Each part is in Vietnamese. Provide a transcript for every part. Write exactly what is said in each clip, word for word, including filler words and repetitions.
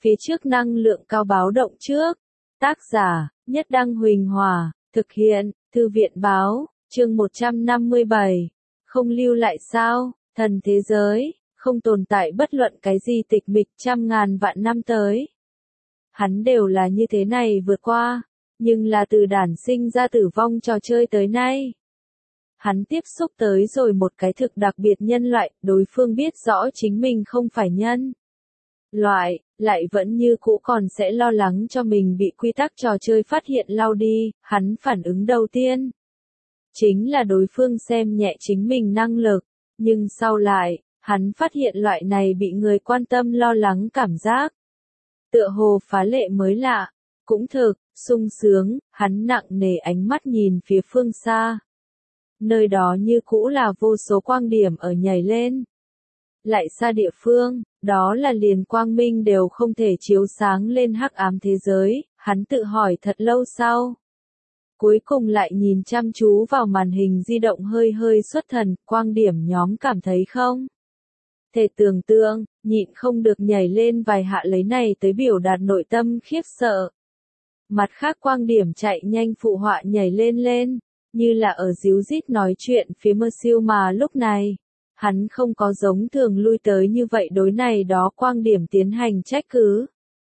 Phía trước năng lượng cao báo động trước. Tác giả, Nhất Đăng Huỳnh Hòa, thực hiện, Thư viện báo, chương một trăm năm mươi bảy. Không lưu lại sao, thần thế giới, không tồn tại bất luận cái gì tịch mịch trăm ngàn vạn năm tới. Hắn đều là như thế này vượt qua, nhưng là từ đản sinh ra tử vong trò chơi tới nay. Hắn tiếp xúc tới rồi một cái thực đặc biệt nhân loại, đối phương biết rõ chính mình không phải nhân loại, lại vẫn như cũ còn sẽ lo lắng cho mình bị quy tắc trò chơi phát hiện lau đi, hắn phản ứng đầu tiên chính là đối phương xem nhẹ chính mình năng lực, nhưng sau lại, hắn phát hiện loại này bị người quan tâm lo lắng cảm giác. Tựa hồ phá lệ mới lạ, cũng thực, sung sướng, hắn nặng nề ánh mắt nhìn phía phương xa. Nơi đó như cũ là vô số quang điểm ở nhảy lên. Lại xa địa phương, đó là liền quang minh đều không thể chiếu sáng lên hắc ám thế giới, hắn tự hỏi thật lâu sau. Cuối cùng lại nhìn chăm chú vào màn hình di động hơi hơi xuất thần, quang điểm nhóm cảm thấy không thể tưởng tượng, nhịn không được nhảy lên vài hạ lấy này tới biểu đạt nội tâm khiếp sợ. Mặt khác quang điểm chạy nhanh phụ họa nhảy lên lên, như là ở díu dít nói chuyện phía mơ siêu mà lúc này. Hắn không có giống thường lui tới như vậy đối này đó quang điểm tiến hành trách cứ.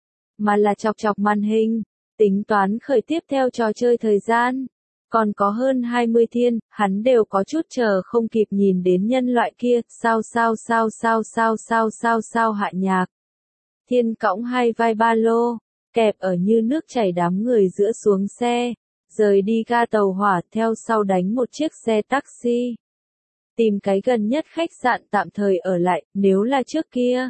Mà là chọc chọc màn hình, tính toán khởi tiếp theo trò chơi thời gian. Còn có hơn hai mươi thiên, hắn đều có chút chờ không kịp nhìn đến nhân loại kia, sao sao sao sao sao sao sao sao hạ nhạc. Thiên cõng hai vai ba lô, kẹp ở như nước chảy đám người giữa xuống xe, rời đi ga tàu hỏa theo sau đánh một chiếc xe taxi. Tìm cái gần nhất khách sạn tạm thời ở lại, nếu là trước kia.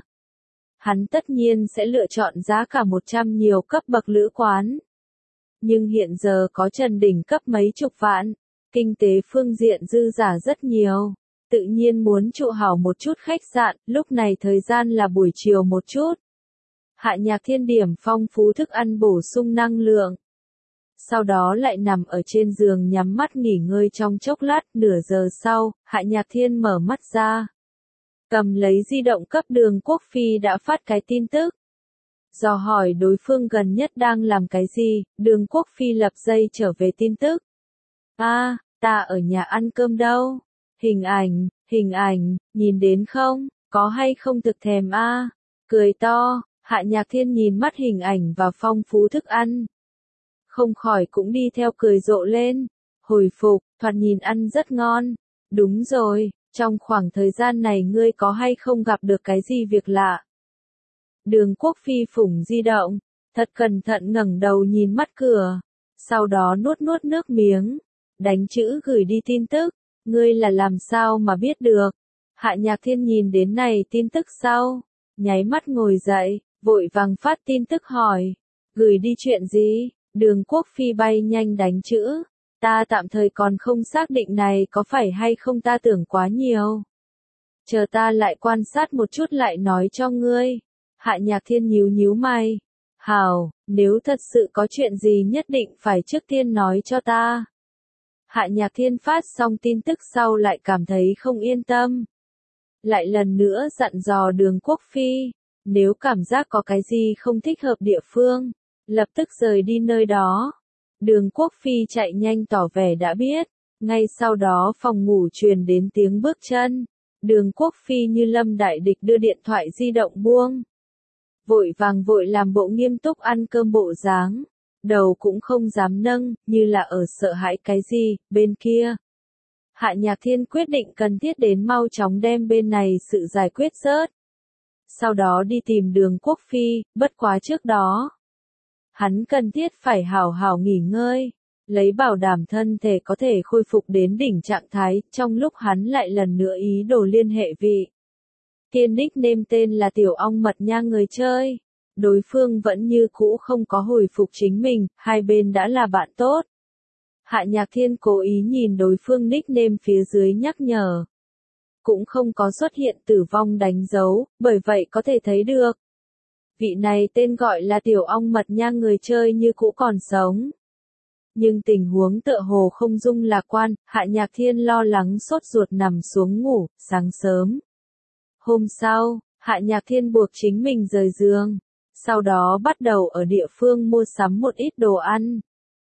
Hắn tất nhiên sẽ lựa chọn giá cả một trăm nhiều cấp bậc lữ quán. Nhưng hiện giờ có trần đỉnh cấp mấy chục vạn, kinh tế phương diện dư giả rất nhiều. Tự nhiên muốn trụ hảo một chút khách sạn, lúc này thời gian là buổi chiều một chút. Hạ nhạc thiên điểm phong phú thức ăn bổ sung năng lượng. Sau đó lại nằm ở trên giường nhắm mắt nghỉ ngơi trong chốc lát, nửa giờ sau, Hạ Nhạc Thiên mở mắt ra. Cầm lấy di động cấp Đường Quốc Phi đã phát cái tin tức. Dò hỏi đối phương gần nhất đang làm cái gì, Đường Quốc Phi lập dây trở về tin tức. A, à, ta ở nhà ăn cơm đâu? Hình ảnh, hình ảnh, nhìn đến không? Có hay không thực thèm a? À? Cười to, Hạ Nhạc Thiên nhìn mắt hình ảnh và phong phú thức ăn. Không khỏi cũng đi theo cười rộ lên. Hồi phục, thoạt nhìn ăn rất ngon. Đúng rồi, trong khoảng thời gian này ngươi có hay không gặp được cái gì việc lạ? Đường Quốc Phi phủng di động, thật cẩn thận ngẩng đầu nhìn mắt cửa. Sau đó nuốt nuốt nước miếng, đánh chữ gửi đi tin tức. Ngươi là làm sao mà biết được? Hạ Nhạc Thiên nhìn đến này tin tức sau, nháy mắt ngồi dậy, vội vàng phát tin tức hỏi. Gửi đi chuyện gì? Đường Quốc Phi bay nhanh đánh chữ. Ta tạm thời còn không xác định này có phải hay không, ta tưởng quá nhiều. Chờ ta lại quan sát một chút lại nói cho ngươi. Hạ Nhạc Thiên nhíu nhíu mày. Hảo, nếu thật sự có chuyện gì nhất định phải trước tiên nói cho ta. Hạ Nhạc Thiên phát xong tin tức sau lại cảm thấy không yên tâm. Lại lần nữa dặn dò Đường Quốc Phi. Nếu cảm giác có cái gì không thích hợp địa phương, lập tức rời đi nơi đó. Đường Quốc Phi chạy nhanh tỏ vẻ đã biết. Ngay sau đó phòng ngủ truyền đến tiếng bước chân. Đường Quốc Phi như lâm đại địch đưa điện thoại di động buông. Vội vàng vội làm bộ nghiêm túc ăn cơm bộ dáng. Đầu cũng không dám nâng, như là ở sợ hãi cái gì, bên kia. Hạ Nhạc Thiên quyết định cần thiết đến mau chóng đem bên này sự giải quyết rớt. Sau đó đi tìm Đường Quốc Phi, bất quá trước đó. Hắn cần thiết phải hảo hảo nghỉ ngơi, lấy bảo đảm thân thể có thể khôi phục đến đỉnh trạng thái, trong lúc hắn lại lần nữa ý đồ liên hệ vị. Tiên nickname tên là Tiểu Ong Mật Nha người chơi. Đối phương vẫn như cũ không có hồi phục chính mình, hai bên đã là bạn tốt. Hạ Nhạc Thiên cố ý nhìn đối phương nickname phía dưới nhắc nhở. Cũng không có xuất hiện tử vong đánh dấu, bởi vậy có thể thấy được. Vị này tên gọi là Tiểu Ong Mật Nha người chơi như cũ còn sống. Nhưng tình huống tựa hồ không dung lạc quan, Hạ Nhạc Thiên lo lắng sốt ruột nằm xuống ngủ, sáng sớm. Hôm sau, Hạ Nhạc Thiên buộc chính mình rời giường. sau đó bắt đầu ở địa phương mua sắm một ít đồ ăn.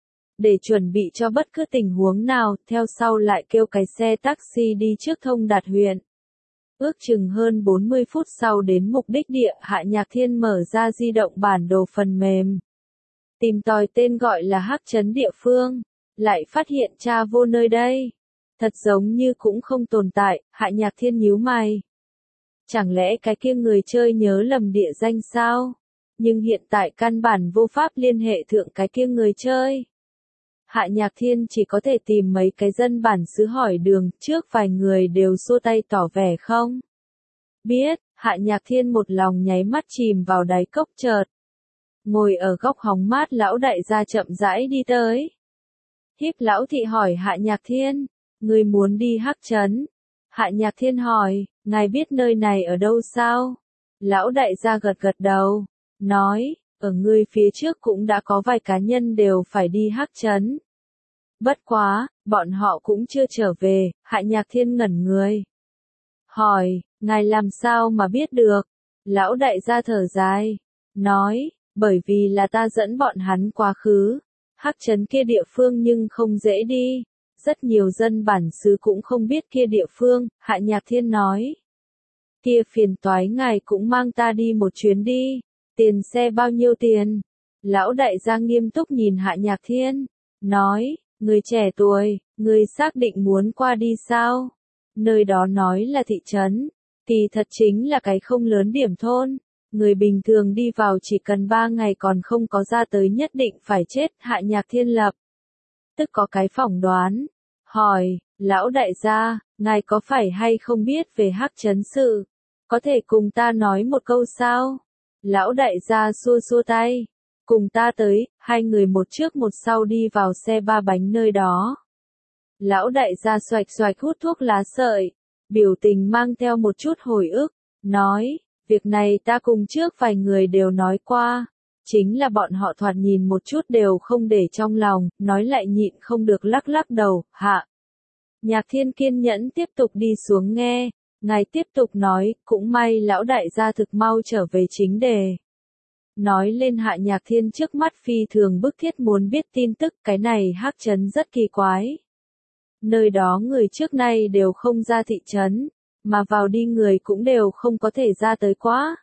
Để chuẩn bị cho bất cứ tình huống nào, theo sau lại kêu cái xe taxi đi trước Thông Đạt huyện. Ước chừng hơn bốn mươi phút sau đến mục đích địa, Hạ Nhạc Thiên mở ra di động bản đồ phần mềm. Tìm tòi tên gọi là Hắc Trấn địa phương, lại phát hiện tra vô nơi đây. Thật giống như cũng không tồn tại, Hạ Nhạc Thiên nhíu mày. Chẳng lẽ cái kia người chơi nhớ lầm địa danh sao? Nhưng hiện tại căn bản vô pháp liên hệ thượng cái kia người chơi. Hạ Nhạc Thiên chỉ có thể tìm mấy cái dân bản xứ hỏi đường, trước vài người đều xua tay tỏ vẻ không biết. Hạ Nhạc Thiên một lòng nháy mắt chìm vào đáy cốc, chợt ngồi ở góc hóng mát lão đại gia chậm rãi đi tới. Hiếp lão thị hỏi Hạ Nhạc Thiên, người muốn đi Hắc Trấn? Hạ Nhạc Thiên hỏi, ngài biết nơi này ở đâu sao? Lão đại gia gật gật đầu, nói, ở ngươi phía trước cũng đã có vài cá nhân đều phải đi Hắc Trấn. Bất quá, bọn họ cũng chưa trở về. Hạ Nhạc Thiên ngẩn người. Hỏi, ngài làm sao mà biết được? Lão đại gia thở dài, nói, bởi vì là ta dẫn bọn hắn quá khứ. Hắc Trấn kia địa phương nhưng không dễ đi. Rất nhiều dân bản xứ cũng không biết kia địa phương. Hạ Nhạc Thiên nói, kia phiền toái ngài cũng mang ta đi một chuyến đi. Tiền xe bao nhiêu tiền? Lão đại gia nghiêm túc nhìn Hạ Nhạc Thiên, nói, người trẻ tuổi, người xác định muốn qua đi sao? Nơi đó nói là thị trấn, kỳ thật chính là cái không lớn điểm thôn. Người bình thường đi vào chỉ cần ba ngày còn không có ra tới nhất định phải chết. Hạ Nhạc Thiên lập tức có cái phỏng đoán, hỏi, lão đại gia, ngài có phải hay không biết về Hắc Trấn sự? Có thể cùng ta nói một câu sao? Lão đại gia xua xua tay, cùng ta tới. Hai người một trước một sau đi vào xe ba bánh nơi đó. Lão đại gia xoạch xoạch hút thuốc lá sợi, biểu tình mang theo một chút hồi ức, nói, việc này ta cùng trước vài người đều nói qua, chính là bọn họ thoạt nhìn một chút đều không để trong lòng, nói lại nhịn không được lắc lắc đầu. Hạ Nhạc Thiên kiên nhẫn tiếp tục đi xuống nghe. Ngài tiếp tục nói, cũng may lão đại gia thực mau trở về chính đề. Nói lên Hạ Nhạc Thiên trước mắt phi thường bức thiết muốn biết tin tức. Cái này Hắc Trấn rất kỳ quái. Nơi đó người trước nay đều không ra thị trấn, mà vào đi người cũng đều không có thể ra tới quá.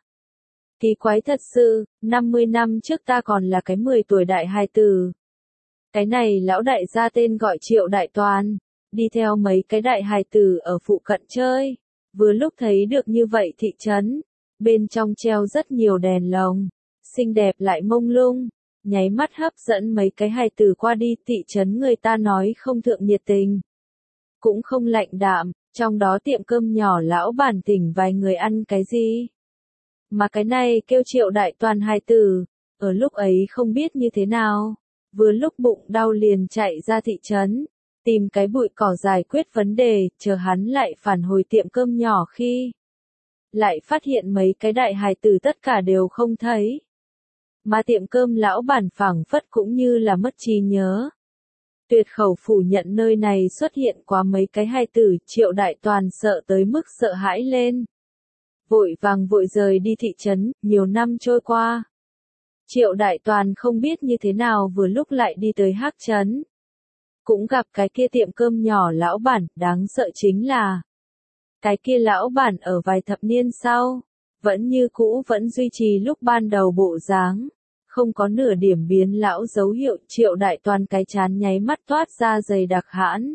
Kỳ quái thật sự, năm mươi năm trước ta còn là cái mười tuổi đại hài tử. Cái này lão đại gia tên gọi Triệu Đại Toàn, đi theo mấy cái đại hài tử ở phụ cận chơi. Vừa lúc thấy được như vậy thị trấn, bên trong treo rất nhiều đèn lồng, xinh đẹp lại mông lung, nháy mắt hấp dẫn mấy cái hài tử qua đi. Thị trấn người ta nói không thượng nhiệt tình, cũng không lạnh đạm, trong đó tiệm cơm nhỏ lão bản thỉnh vài người ăn cái gì. Mà cái này kêu Triệu Đại Toàn hài tử, ở lúc ấy không biết như thế nào, vừa lúc bụng đau liền chạy ra thị trấn. Tìm cái bụi cỏ giải quyết vấn đề, chờ hắn lại phản hồi tiệm cơm nhỏ khi lại phát hiện mấy cái đại hài tử tất cả đều không thấy. Mà tiệm cơm lão bản phảng phất cũng như là mất trí nhớ. Tuyệt khẩu phủ nhận nơi này xuất hiện quá mấy cái hài tử. Triệu Đại Toàn sợ tới mức sợ hãi lên. Vội vàng vội rời đi thị trấn. Nhiều năm trôi qua, Triệu Đại Toàn không biết như thế nào vừa lúc lại đi tới Hắc Trấn. Cũng gặp cái kia tiệm cơm nhỏ lão bản. Đáng sợ chính là cái kia lão bản ở vài thập niên sau vẫn như cũ vẫn duy trì lúc ban đầu bộ dáng, không có nửa điểm biến lão dấu hiệu. Triệu Đại Toàn cái chán nháy mắt toát ra dày đặc hãn,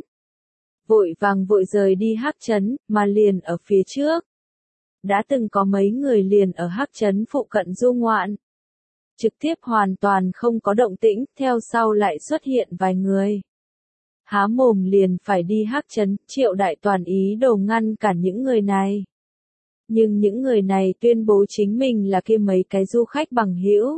vội vàng vội rời đi Hắc Trấn. Mà liền ở phía trước đã từng có mấy người liền ở Hắc Trấn phụ cận du ngoạn, trực tiếp hoàn toàn không có động tĩnh. Theo sau lại xuất hiện vài người há mồm liền phải đi Hắc Trấn. Triệu Đại Toàn ý đồ ngăn cản những người này, nhưng những người này tuyên bố chính mình là kia mấy cái du khách bằng hữu,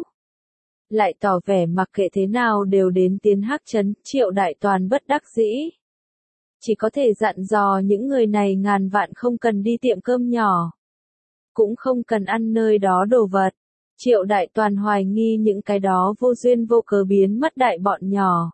lại tỏ vẻ mặc kệ thế nào đều đến tiến Hắc Trấn. Triệu Đại Toàn bất đắc dĩ, chỉ có thể dặn dò những người này ngàn vạn không cần đi tiệm cơm nhỏ, cũng không cần ăn nơi đó đồ vật. Triệu Đại Toàn hoài nghi những cái đó vô duyên vô cớ biến mất đại bọn nhỏ,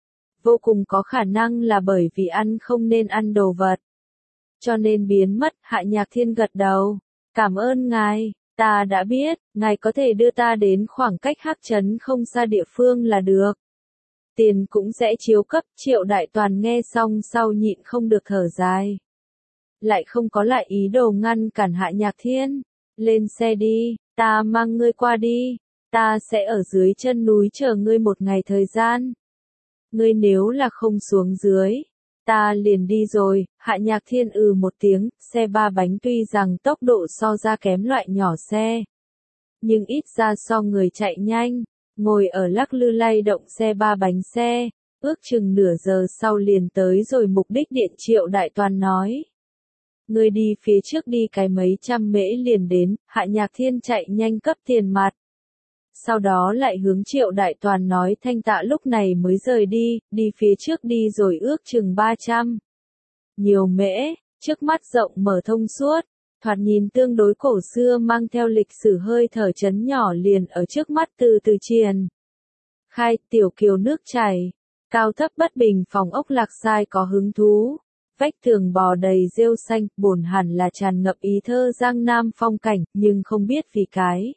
vô cùng có khả năng là bởi vì ăn không nên ăn đồ vật, cho nên biến mất. Hạ Nhạc Thiên gật đầu, cảm ơn ngài. Ta đã biết, ngài có thể đưa ta đến khoảng cách Hắc Trấn không xa địa phương là được. Tiền cũng sẽ chiếu cấp. Triệu Đại Toàn nghe xong sau nhịn không được thở dài. Lại không có lại ý đồ ngăn cản Hạ Nhạc Thiên. Lên xe đi, ta mang ngươi qua đi. Ta sẽ ở dưới chân núi chờ ngươi một ngày thời gian. Ngươi nếu là không xuống dưới, ta liền đi rồi. Hạ Nhạc Thiên ừ một tiếng. Xe ba bánh tuy rằng tốc độ so ra kém loại nhỏ xe, nhưng ít ra so người chạy nhanh. Ngồi ở lắc lư lay động xe ba bánh xe, ước chừng nửa giờ sau liền tới rồi mục đích điện. Triệu Đại Toàn nói. Ngươi đi phía trước đi cái mấy trăm mễ liền đến. Hạ Nhạc Thiên chạy nhanh cấp tiền mặt. Sau đó lại hướng Triệu Đại Toàn nói thanh tạ lúc này mới rời đi, đi phía trước đi rồi ước chừng ba trăm. Nhiều mễ, trước mắt rộng mở thông suốt, thoạt nhìn tương đối cổ xưa mang theo lịch sử hơi thở trấn nhỏ liền ở trước mắt từ từ triền. Khai, tiểu kiều nước chảy, cao thấp bất bình phòng ốc lạc sai có hứng thú. Vách tường bò đầy rêu xanh, bổn hẳn là tràn ngập ý thơ Giang Nam phong cảnh, nhưng không biết vì cái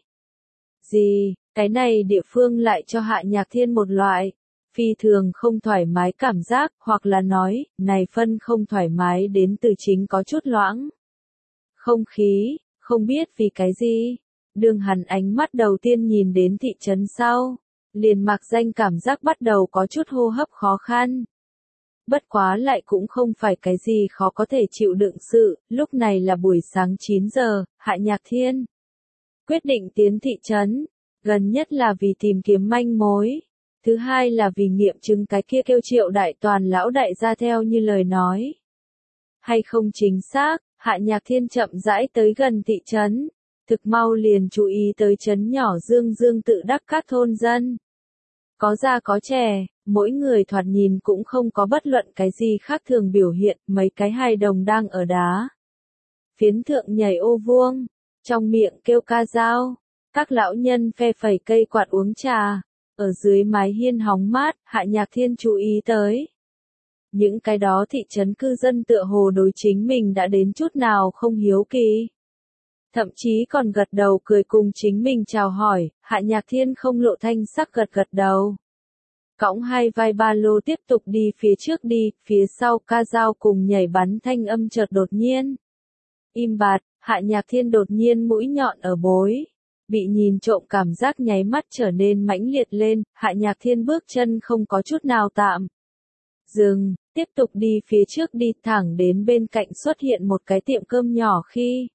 gì, cái này địa phương lại cho Hạ Nhạc Thiên một loại phi thường không thoải mái cảm giác, hoặc là nói, này phân không thoải mái đến từ chính có chút loãng không khí, không biết vì cái gì. Đường Hàn ánh mắt đầu tiên nhìn đến thị trấn sau, liền mặc danh cảm giác bắt đầu có chút hô hấp khó khăn. Bất quá lại cũng không phải cái gì khó có thể chịu đựng sự. Lúc này là buổi sáng chín giờ, Hạ Nhạc Thiên quyết định tiến thị trấn, gần nhất là vì tìm kiếm manh mối, thứ hai là vì nghiệm chứng cái kia kêu Triệu Đại Toàn lão đại gia theo như lời nói hay không chính xác. Hạ Nhạc Thiên chậm rãi tới gần thị trấn, thực mau liền chú ý tới trấn nhỏ Dương Dương tự đắc các thôn dân. Có già có trẻ, mỗi người thoạt nhìn cũng không có bất luận cái gì khác thường biểu hiện. Mấy cái hài đồng đang ở đá phiến thượng nhảy ô vuông, trong miệng kêu ca dao. Các lão nhân phe phẩy cây quạt uống trà, ở dưới mái hiên hóng mát. Hạ Nhạc Thiên chú ý tới. Những cái đó thị trấn cư dân tựa hồ đối chính mình đã đến chút nào không hiếu kỳ. Thậm chí còn gật đầu cười cùng chính mình chào hỏi. Hạ Nhạc Thiên không lộ thanh sắc gật gật đầu. Cõng hai vai ba lô tiếp tục đi phía trước đi, phía sau ca dao cùng nhảy bắn thanh âm chợt đột nhiên im bặt. Hạ Nhạc Thiên đột nhiên mũi nhọn ở bối, bị nhìn trộm cảm giác nháy mắt trở nên mãnh liệt lên. Hạ Nhạc Thiên bước chân không có chút nào tạm dừng, tiếp tục đi phía trước đi thẳng đến bên cạnh xuất hiện một cái tiệm cơm nhỏ. Khi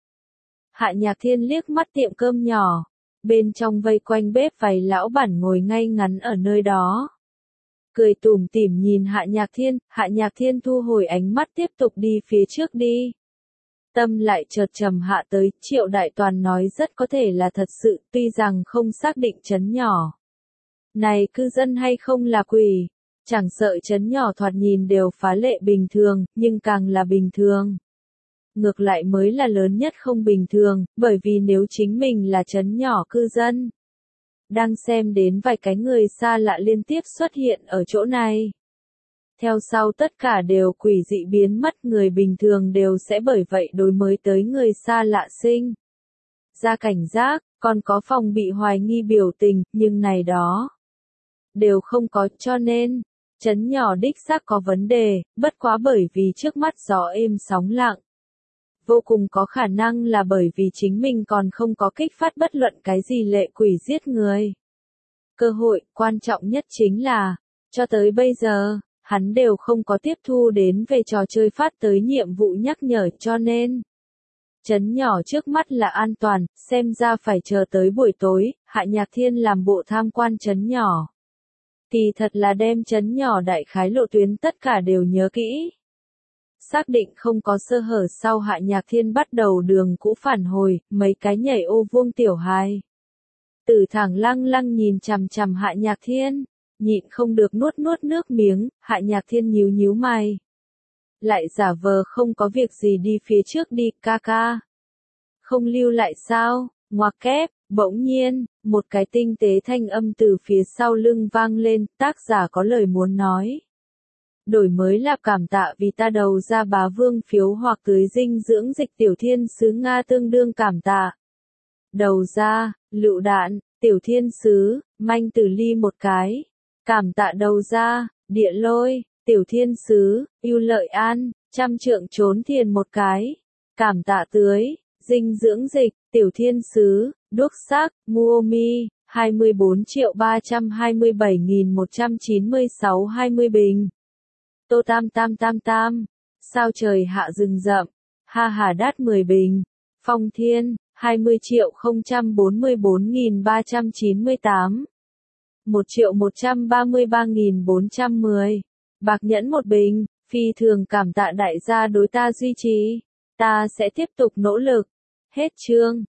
Hạ Nhạc Thiên liếc mắt tiệm cơm nhỏ, bên trong vây quanh bếp vài lão bản ngồi ngay ngắn ở nơi đó, cười tủm tỉm nhìn Hạ Nhạc Thiên. Hạ Nhạc Thiên thu hồi ánh mắt tiếp tục đi phía trước đi. Tâm lại chợt trầm hạ tới. Triệu Đại Toàn nói rất có thể là thật sự, tuy rằng không xác định trấn nhỏ này cư dân hay không là quỷ. Chẳng sợ trấn nhỏ thoạt nhìn đều phá lệ bình thường, nhưng càng là bình thường, ngược lại mới là lớn nhất không bình thường, bởi vì nếu chính mình là trấn nhỏ cư dân, đang xem đến vài cái người xa lạ liên tiếp xuất hiện ở chỗ này, theo sau tất cả đều quỷ dị biến mất, người bình thường đều sẽ bởi vậy đối mới tới người xa lạ sinh ra cảnh giác, còn có phòng bị hoài nghi biểu tình, nhưng này đó đều không có, cho nên trấn nhỏ đích xác có vấn đề, bất quá bởi vì trước mắt gió êm sóng lặng. Vô cùng có khả năng là bởi vì chính mình còn không có kích phát bất luận cái gì lệ quỷ giết người cơ hội. Quan trọng nhất chính là, cho tới bây giờ, hắn đều không có tiếp thu đến về trò chơi phát tới nhiệm vụ nhắc nhở, cho nên trấn nhỏ trước mắt là an toàn, xem ra phải chờ tới buổi tối. Hạ Nhạc Thiên làm bộ tham quan trấn nhỏ, thì thật là đem trấn nhỏ đại khái lộ tuyến tất cả đều nhớ kỹ. Xác định không có sơ hở sau, Hạ Nhạc Thiên bắt đầu đường cũ phản hồi. Mấy cái nhảy ô vuông tiểu hài tử thẳng lăng lăng nhìn chằm chằm Hạ Nhạc Thiên, nhịn không được nuốt nuốt nước miếng. Hạ Nhạc Thiên nhíu nhíu mày, lại giả vờ không có việc gì đi phía trước đi. Ca ca, không lưu lại sao? Ngoặc kép. Bỗng nhiên, một cái tinh tế thanh âm từ phía sau lưng vang lên. Tác giả có lời muốn nói. Đổi mới là cảm tạ vì ta đầu ra bá vương phiếu hoặc tưới dinh dưỡng dịch tiểu thiên sứ Nga tương đương cảm tạ. Đầu ra, lựu đạn, tiểu thiên sứ, manh tử ly một cái. Cảm tạ đầu ra, địa lôi, tiểu thiên sứ, ưu lợi an, trăm trượng trốn thiền một cái. Cảm tạ tưới, dinh dưỡng dịch, tiểu thiên sứ, đuốc sắc, Muomi, hai mươi bốn triệu ba trăm hai mươi bảy nghìn một trăm chín mươi sáu hai mươi bình. Tô tam tam tam tam, sao trời hạ rừng rậm, ha hà đát mười bình. Phong thiên, hai mươi triệu không trăm bốn mươi bốn nghìn ba trăm chín mươi tám. một triệu một trăm ba mươi ba nghìn bốn trăm mười. Bạc nhẫn một bình, phi thường cảm tạ đại gia đối ta duy trì. Ta sẽ tiếp tục nỗ lực. Hết chương.